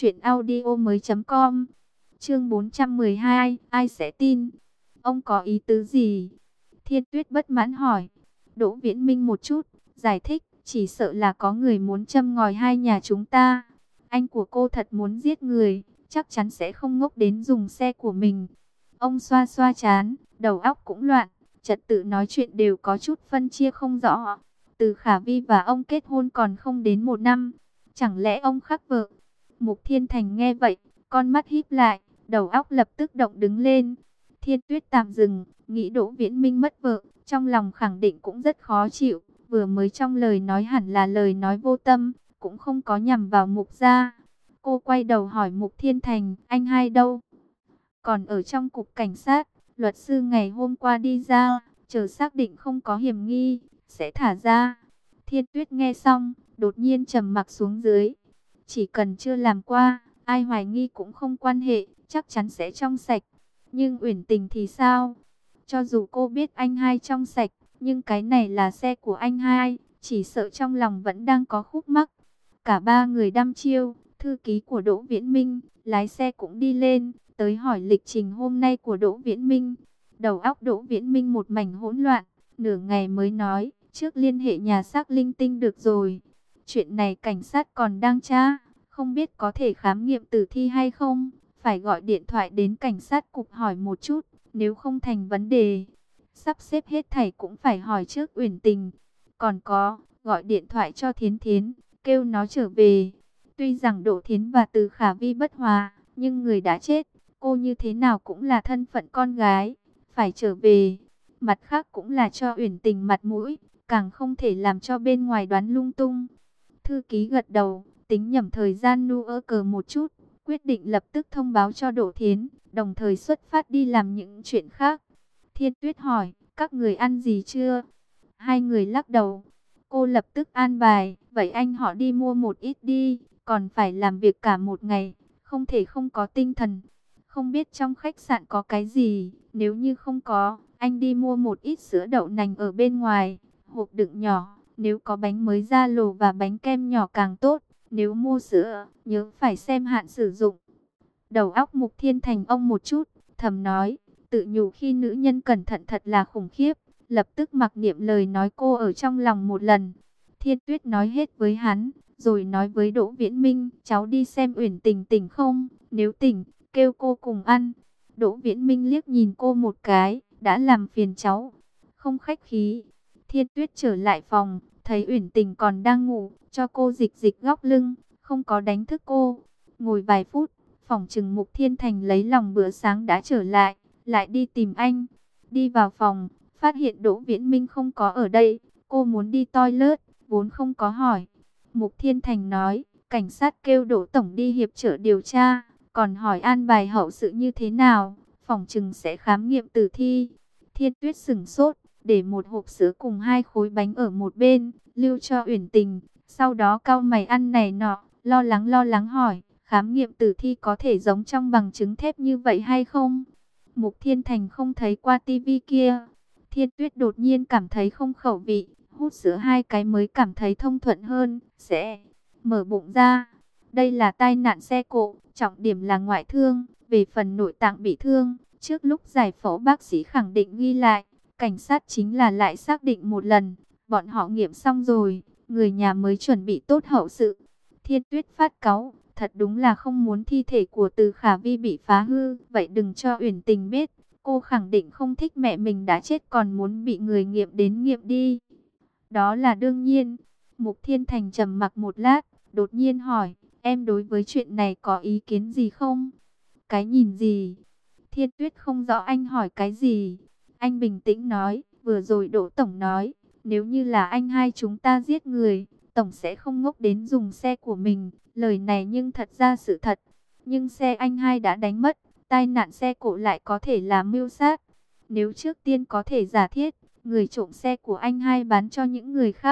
truyệnaudiomoi.com. Chương 412, ai sẽ tin? Ông có ý tứ gì? Thiên Tuyết bất mãn hỏi. Đỗ Viễn Minh một chút giải thích, chỉ sợ là có người muốn châm ngòi hai nhà chúng ta. Anh của cô thật muốn giết người, chắc chắn sẽ không ngốc đến dùng xe của mình. Ông xoa xoa trán, đầu óc cũng loạn, trật tự nói chuyện đều có chút phân chia không rõ. Từ Khả Vi và ông kết hôn còn không đến 1 năm, chẳng lẽ ông khác vợ? Mục Thiên Thành nghe vậy, con mắt híp lại, đầu óc lập tức động đứng lên. Thiên Tuyết tạm dừng, nghĩ Đỗ Viễn Minh mất vợ, trong lòng khẳng định cũng rất khó chịu. Vừa mới trong lời nói hẳn là lời nói vô tâm, cũng không có nhằm vào Mục gia. Cô quay đầu hỏi Mục Thiên Thành, anh hai đâu? Còn ở trong cục cảnh sát, luật sư ngày hôm qua đi ra, chờ xác định không có hiểm nghi, sẽ thả ra. Thiên Tuyết nghe xong, đột nhiên trầm mặc xuống dưới. Chỉ cần chưa làm qua, ai hoài nghi cũng không quan hệ, chắc chắn sẽ trong sạch. Nhưng Uyển Tình thì sao? Cho dù cô biết anh hai trong sạch, nhưng cái này là xe của anh hai, chỉ sợ trong lòng vẫn đang có khúc mắc. Cả ba người đăm chiêu, thư ký của Đỗ Viễn Minh, lái xe cũng đi lên, tới hỏi lịch trình hôm nay của Đỗ Viễn Minh. Đầu óc Đỗ Viễn Minh một mảnh hỗn loạn, nửa ngày mới nói, trước liên hệ nhà xác linh tinh được rồi. Chuyện này cảnh sát còn đang tra, không biết có thể khám nghiệm tử thi hay không, phải gọi điện thoại đến cảnh sát cục hỏi một chút, nếu không thành vấn đề. Sắp xếp hết thảy cũng phải hỏi trước Uyển Tình. Còn có, gọi điện thoại cho Thiến Thiến, kêu nó trở về. Tuy rằng Đỗ Thiến và Từ Khả Vi bất hòa, nhưng người đã chết, cô như thế nào cũng là thân phận con gái, phải trở về. Mặt khác cũng là cho Uyển Tình mặt mũi, càng không thể làm cho bên ngoài đoán lung tung. Thư ký gật đầu, tính nhẩm thời gian nu cờ một chút, quyết định lập tức thông báo cho Đỗ Thiến, đồng thời xuất phát đi làm những chuyện khác. Thiên Tuyết hỏi, các người ăn gì chưa? Hai người lắc đầu. Cô lập tức an bài, vậy anh họ đi mua một ít đi, còn phải làm việc cả một ngày, không thể không có tinh thần. Không biết trong khách sạn có cái gì, nếu như không có, anh đi mua một ít sữa đậu nành ở bên ngoài, hộp đựng nhỏ, nếu có bánh mới ra lò và bánh kem nhỏ càng tốt, nếu mua sữa, nhớ phải xem hạn sử dụng. Đầu óc Mục Thiên Thành ông một chút, thầm nói, tự nhủ khi nữ nhân cẩn thận thật là khủng khiếp, lập tức mặc niệm lời nói cô ở trong lòng một lần. Thiên Tuyết nói hết với hắn, rồi nói với Đỗ Viễn Minh, cháu đi xem Uyển Tình tỉnh không, nếu tỉnh, kêu cô cùng ăn. Đỗ Viễn Minh liếc nhìn cô một cái, đã làm phiền cháu, không khách khí. Thiên Tuyết trở lại phòng, thấy Uyển Tình còn đang ngủ, cho cô dịch dịch góc lưng, không có đánh thức cô. Ngồi vài phút, phỏng chừng Mục Thiên Thành lấy lòng bữa sáng đã trở lại, lại đi tìm anh. Đi vào phòng, phát hiện Đỗ Viễn Minh không có ở đây, cô muốn đi toilet, vốn không có hỏi. Mục Thiên Thành nói, cảnh sát kêu Đỗ Tổng đi hiệp trợ điều tra, còn hỏi an bài hậu sự như thế nào, phỏng chừng sẽ khám nghiệm tử thi. Thiên Tuyết sửng sốt, để một hộp sữa cùng 2 khối bánh ở một bên, lưu cho Uyển Tình, sau đó cau mày ăn này nọ, lo lắng hỏi, khám nghiệm tử thi có thể giống trong bằng chứng thép như vậy hay không? Mục Thiên Thành không thấy qua tivi kia. Thiên Tuyết đột nhiên cảm thấy không khẩu vị, hút sữa 2 cái mới cảm thấy thông thuận hơn, sẽ mở bụng ra. Đây là tai nạn xe cộ, trọng điểm là ngoại thương, về phần nội tạng bị thương, trước lúc giải phẫu bác sĩ khẳng định ghi lại, cảnh sát chính là lại xác định một lần, bọn họ nghiệm xong rồi, người nhà mới chuẩn bị tốt hậu sự. Thiên Tuyết phát cáu, thật đúng là không muốn thi thể của Từ Khả Vi bị phá hư, vậy đừng cho Uyển Tình biết, cô khẳng định không thích mẹ mình đã chết còn muốn bị người nghiệm đến nghiệm đi. Đó là đương nhiên. Mục Thiên Thành trầm mặc một lát, đột nhiên hỏi, em đối với chuyện này có ý kiến gì không? Cái nhìn gì? Thiên Tuyết không rõ anh hỏi cái gì. Anh bình tĩnh nói, vừa rồi Đỗ Tổng nói, nếu như là anh hai chúng ta giết người, Tổng sẽ không ngốc đến dùng xe của mình. Lời này nhưng thật ra sự thật. Nhưng xe anh hai đã đánh mất, tai nạn xe cộ lại có thể là mưu sát. Nếu trước tiên có thể giả thiết, người trộm xe của anh hai bán cho những người khác,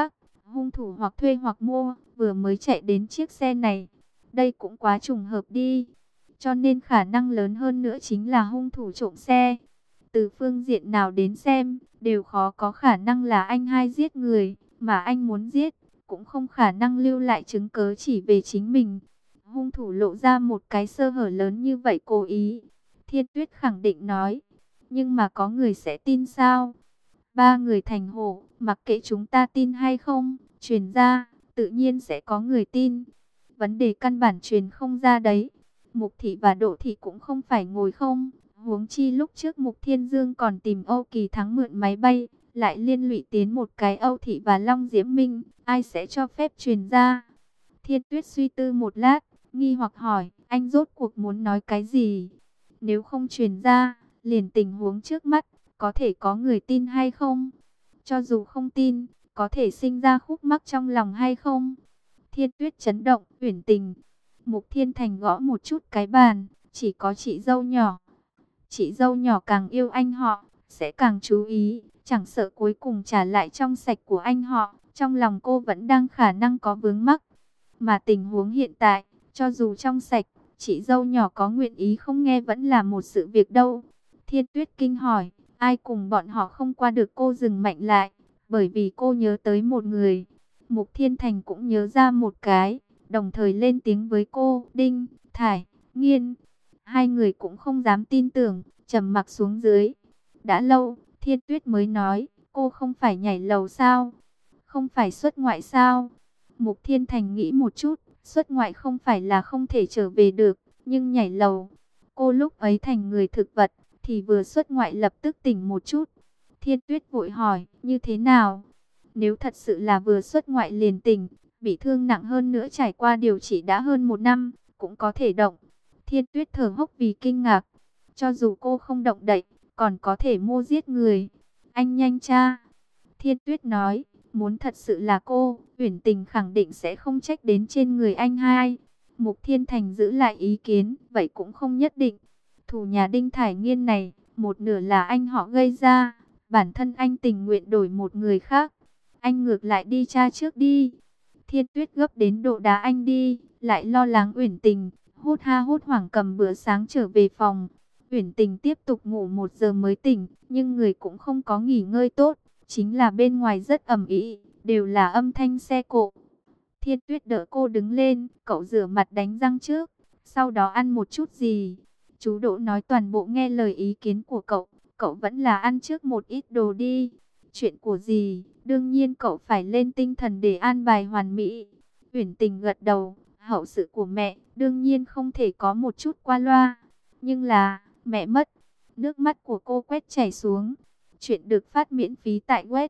hung thủ hoặc thuê hoặc mua, vừa mới chạy đến chiếc xe này. Đây cũng quá trùng hợp đi. Cho nên khả năng lớn hơn nữa chính là hung thủ trộm xe. Từ phương diện nào đến xem, đều khó có khả năng là anh hai giết người, mà anh muốn giết, cũng không khả năng lưu lại chứng cớ chỉ về chính mình. Hung thủ lộ ra một cái sơ hở lớn như vậy cố ý. Thiên Tuyết khẳng định nói, nhưng mà có người sẽ tin sao? Ba người thành hổ, mặc kệ chúng ta tin hay không, truyền ra, tự nhiên sẽ có người tin. Vấn đề căn bản truyền không ra đấy. Mục Thị và Đỗ Thị cũng không phải ngồi không. Huống chi lúc trước Mục Thiên Dương còn tìm Âu Kỳ Thắng mượn máy bay, lại liên lụy tiến một cái Âu Thị và Long Diễm Minh, ai sẽ cho phép truyền ra? Thiên Tuyết suy tư một lát, nghi hoặc hỏi, anh rốt cuộc muốn nói cái gì? Nếu không truyền ra, liền tình huống trước mắt, có thể có người tin hay không? Cho dù không tin, có thể sinh ra khúc mắc trong lòng hay không? Thiên Tuyết chấn động, Uyển Tình. Mục Thiên Thành gõ một chút cái bàn, chỉ có chị dâu nhỏ. Chị dâu nhỏ càng yêu anh họ, sẽ càng chú ý, chẳng sợ cuối cùng trả lại trong sạch của anh họ. Trong lòng cô vẫn đang khả năng có vướng mắc. Mà tình huống hiện tại, cho dù trong sạch, chị dâu nhỏ có nguyện ý không nghe vẫn là một sự việc đâu. Thiên Tuyết kinh hỏi, ai cùng bọn họ không qua được? Cô dừng mạnh lại, bởi vì cô nhớ tới một người. Mục Thiên Thành cũng nhớ ra một cái, đồng thời lên tiếng với cô, Đinh, Thải, Nghiên. Hai người cũng không dám tin tưởng, trầm mặc xuống dưới. Đã lâu, Thiên Tuyết mới nói, cô không phải nhảy lầu sao? Không phải xuất ngoại sao? Mục Thiên Thành nghĩ một chút, xuất ngoại không phải là không thể trở về được, nhưng nhảy lầu. Cô lúc ấy thành người thực vật, thì vừa xuất ngoại lập tức tỉnh một chút. Thiên Tuyết vội hỏi, như thế nào? Nếu thật sự là vừa xuất ngoại liền tỉnh, bị thương nặng hơn nữa trải qua điều trị đã hơn 1 năm, cũng có thể động. Thiên Tuyết thở hốc vì kinh ngạc. Cho dù cô không động đậy, còn có thể mô giết người. Anh nhanh tra. Thiên Tuyết nói, muốn thật sự là cô, Uyển Tình khẳng định sẽ không trách đến trên người anh hai. Mục Thiên Thành giữ lại ý kiến, vậy cũng không nhất định. Thủ nhà Đinh Thải Nghiên này, một nửa là anh họ gây ra, bản thân anh tình nguyện đổi một người khác. Anh ngược lại đi tra trước đi. Thiên Tuyết gấp đến độ đá anh đi, lại lo lắng Uyển Tình, hốt ha hốt hoảng cầm bữa sáng trở về phòng. Uyển Tình tiếp tục ngủ 1 giờ mới tỉnh, nhưng người cũng không có nghỉ ngơi tốt, chính là bên ngoài rất ầm ĩ, đều là âm thanh xe cộ. Thiên Tuyết đỡ cô đứng lên, cậu rửa mặt đánh răng trước, sau đó ăn một chút gì. Chú Đỗ nói toàn bộ nghe lời ý kiến của cậu vẫn là ăn trước một ít đồ đi. Chuyện của gì, đương nhiên cậu phải lên tinh thần để an bài hoàn mỹ. Uyển Tình gật đầu, hậu sự của mẹ, đương nhiên không thể có một chút qua loa. Nhưng là, mẹ mất. Nước mắt của cô quét chảy xuống. Chuyện được phát miễn phí tại web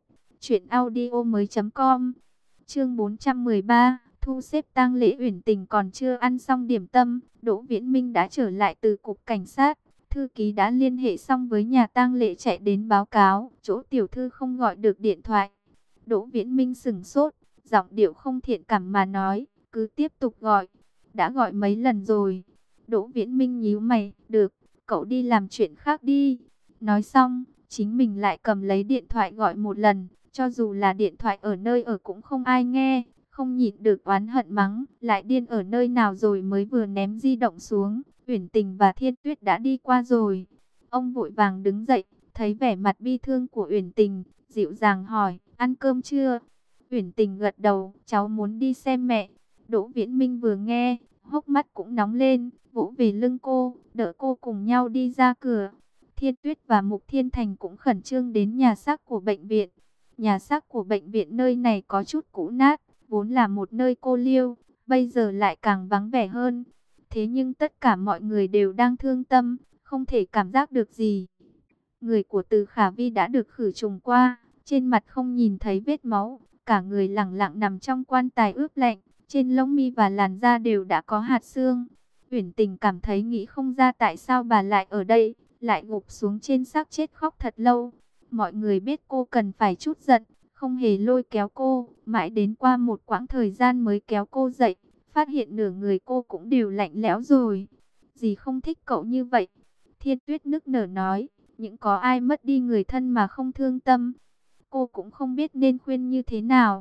truyệnaudiomoi.com. Chương 413, thu xếp tang lễ. Uyển Tình còn chưa ăn xong điểm tâm, Đỗ Viễn Minh đã trở lại từ cục cảnh sát. Thư ký đã liên hệ xong với nhà tang lễ chạy đến báo cáo, chỗ tiểu thư không gọi được điện thoại. Đỗ Viễn Minh sững sốt, giọng điệu không thiện cảm mà nói, cứ tiếp tục gọi. Đã gọi mấy lần rồi. Đỗ Viễn Minh nhíu mày, được, cậu đi làm chuyện khác đi. Nói xong, chính mình lại cầm lấy điện thoại gọi một lần, cho dù là điện thoại ở nơi ở cũng không ai nghe. Không nhịn được oán hận mắng, lại điên ở nơi nào rồi, mới vừa ném di động xuống, Uyển Tình và Thiên Tuyết đã đi qua rồi. Ông vội vàng đứng dậy, thấy vẻ mặt bi thương của Uyển Tình, dịu dàng hỏi, ăn cơm chưa? Uyển Tình gật đầu, cháu muốn đi xem mẹ. Đỗ Viễn Minh vừa nghe, hốc mắt cũng nóng lên, vỗ về lưng cô, đỡ cô cùng nhau đi ra cửa. Thiên Tuyết và Mục Thiên Thành cũng khẩn trương đến nhà xác của bệnh viện. Nhà xác của bệnh viện nơi này có chút cũ nát, vốn là một nơi cô liêu, bây giờ lại càng vắng vẻ hơn. Thế nhưng tất cả mọi người đều đang thương tâm, không thể cảm giác được gì. Người của Từ Khả Vi đã được khử trùng qua, trên mặt không nhìn thấy vết máu, cả người lẳng lặng nằm trong quan tài ướp lạnh, trên lông mi và làn da đều đã có hạt xương. Uyển Tình cảm thấy nghĩ không ra tại sao bà lại ở đây, lại gục xuống trên xác chết khóc thật lâu. Mọi người biết cô cần phải chút giận, không hề lôi kéo cô, mãi đến qua một quãng thời gian mới kéo cô dậy, phát hiện nửa người cô cũng đều lạnh lẽo rồi. Dì không thích cậu như vậy. Thiên Tuyết nức nở nói, những có ai mất đi người thân mà không thương tâm. Cô cũng không biết nên khuyên như thế nào.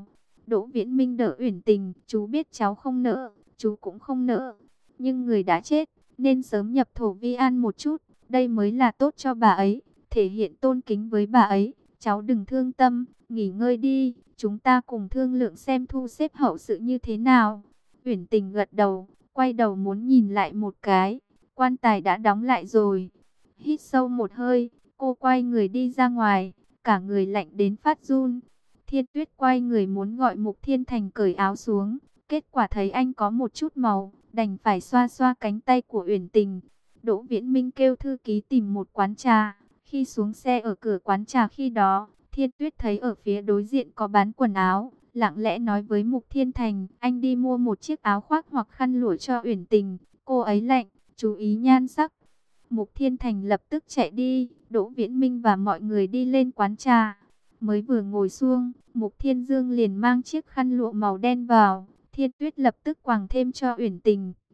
Đỗ Viễn Minh đỡ Uyển Tình, chú biết cháu không nỡ, chú cũng không nỡ. Nhưng người đã chết, nên sớm nhập thổ vi an một chút, đây mới là tốt cho bà ấy, thể hiện tôn kính với bà ấy. Cháu đừng thương tâm, nghỉ ngơi đi, chúng ta cùng thương lượng xem thu xếp hậu sự như thế nào. Uyển Tình gật đầu, quay đầu muốn nhìn lại một cái, quan tài đã đóng lại rồi. Hít sâu một hơi, cô quay người đi ra ngoài, cả người lạnh đến phát run. Thiên Tuyết quay người muốn gọi Mục Thiên Thành cởi áo xuống, kết quả thấy anh có một chút màu, đành phải xoa xoa cánh tay của Uyển Tình. Đỗ Viễn Minh kêu thư ký tìm một quán trà. Khi xuống xe ở cửa quán trà khi đó, Thiên Tuyết thấy ở phía đối diện có bán quần áo, lặng lẽ nói với Mục Thiên Thành, anh đi mua một chiếc áo khoác hoặc khăn lụa cho Uyển Tình, cô ấy lạnh, chú ý nhan sắc. Mục Thiên Thành lập tức chạy đi, Đỗ Viễn Minh và mọi người đi lên quán trà. Mới vừa ngồi xuống, Mục Thiên Dương liền mang chiếc khăn lụa màu đen vào, Thiên Tuyết lập tức quàng thêm cho Uyển Tình.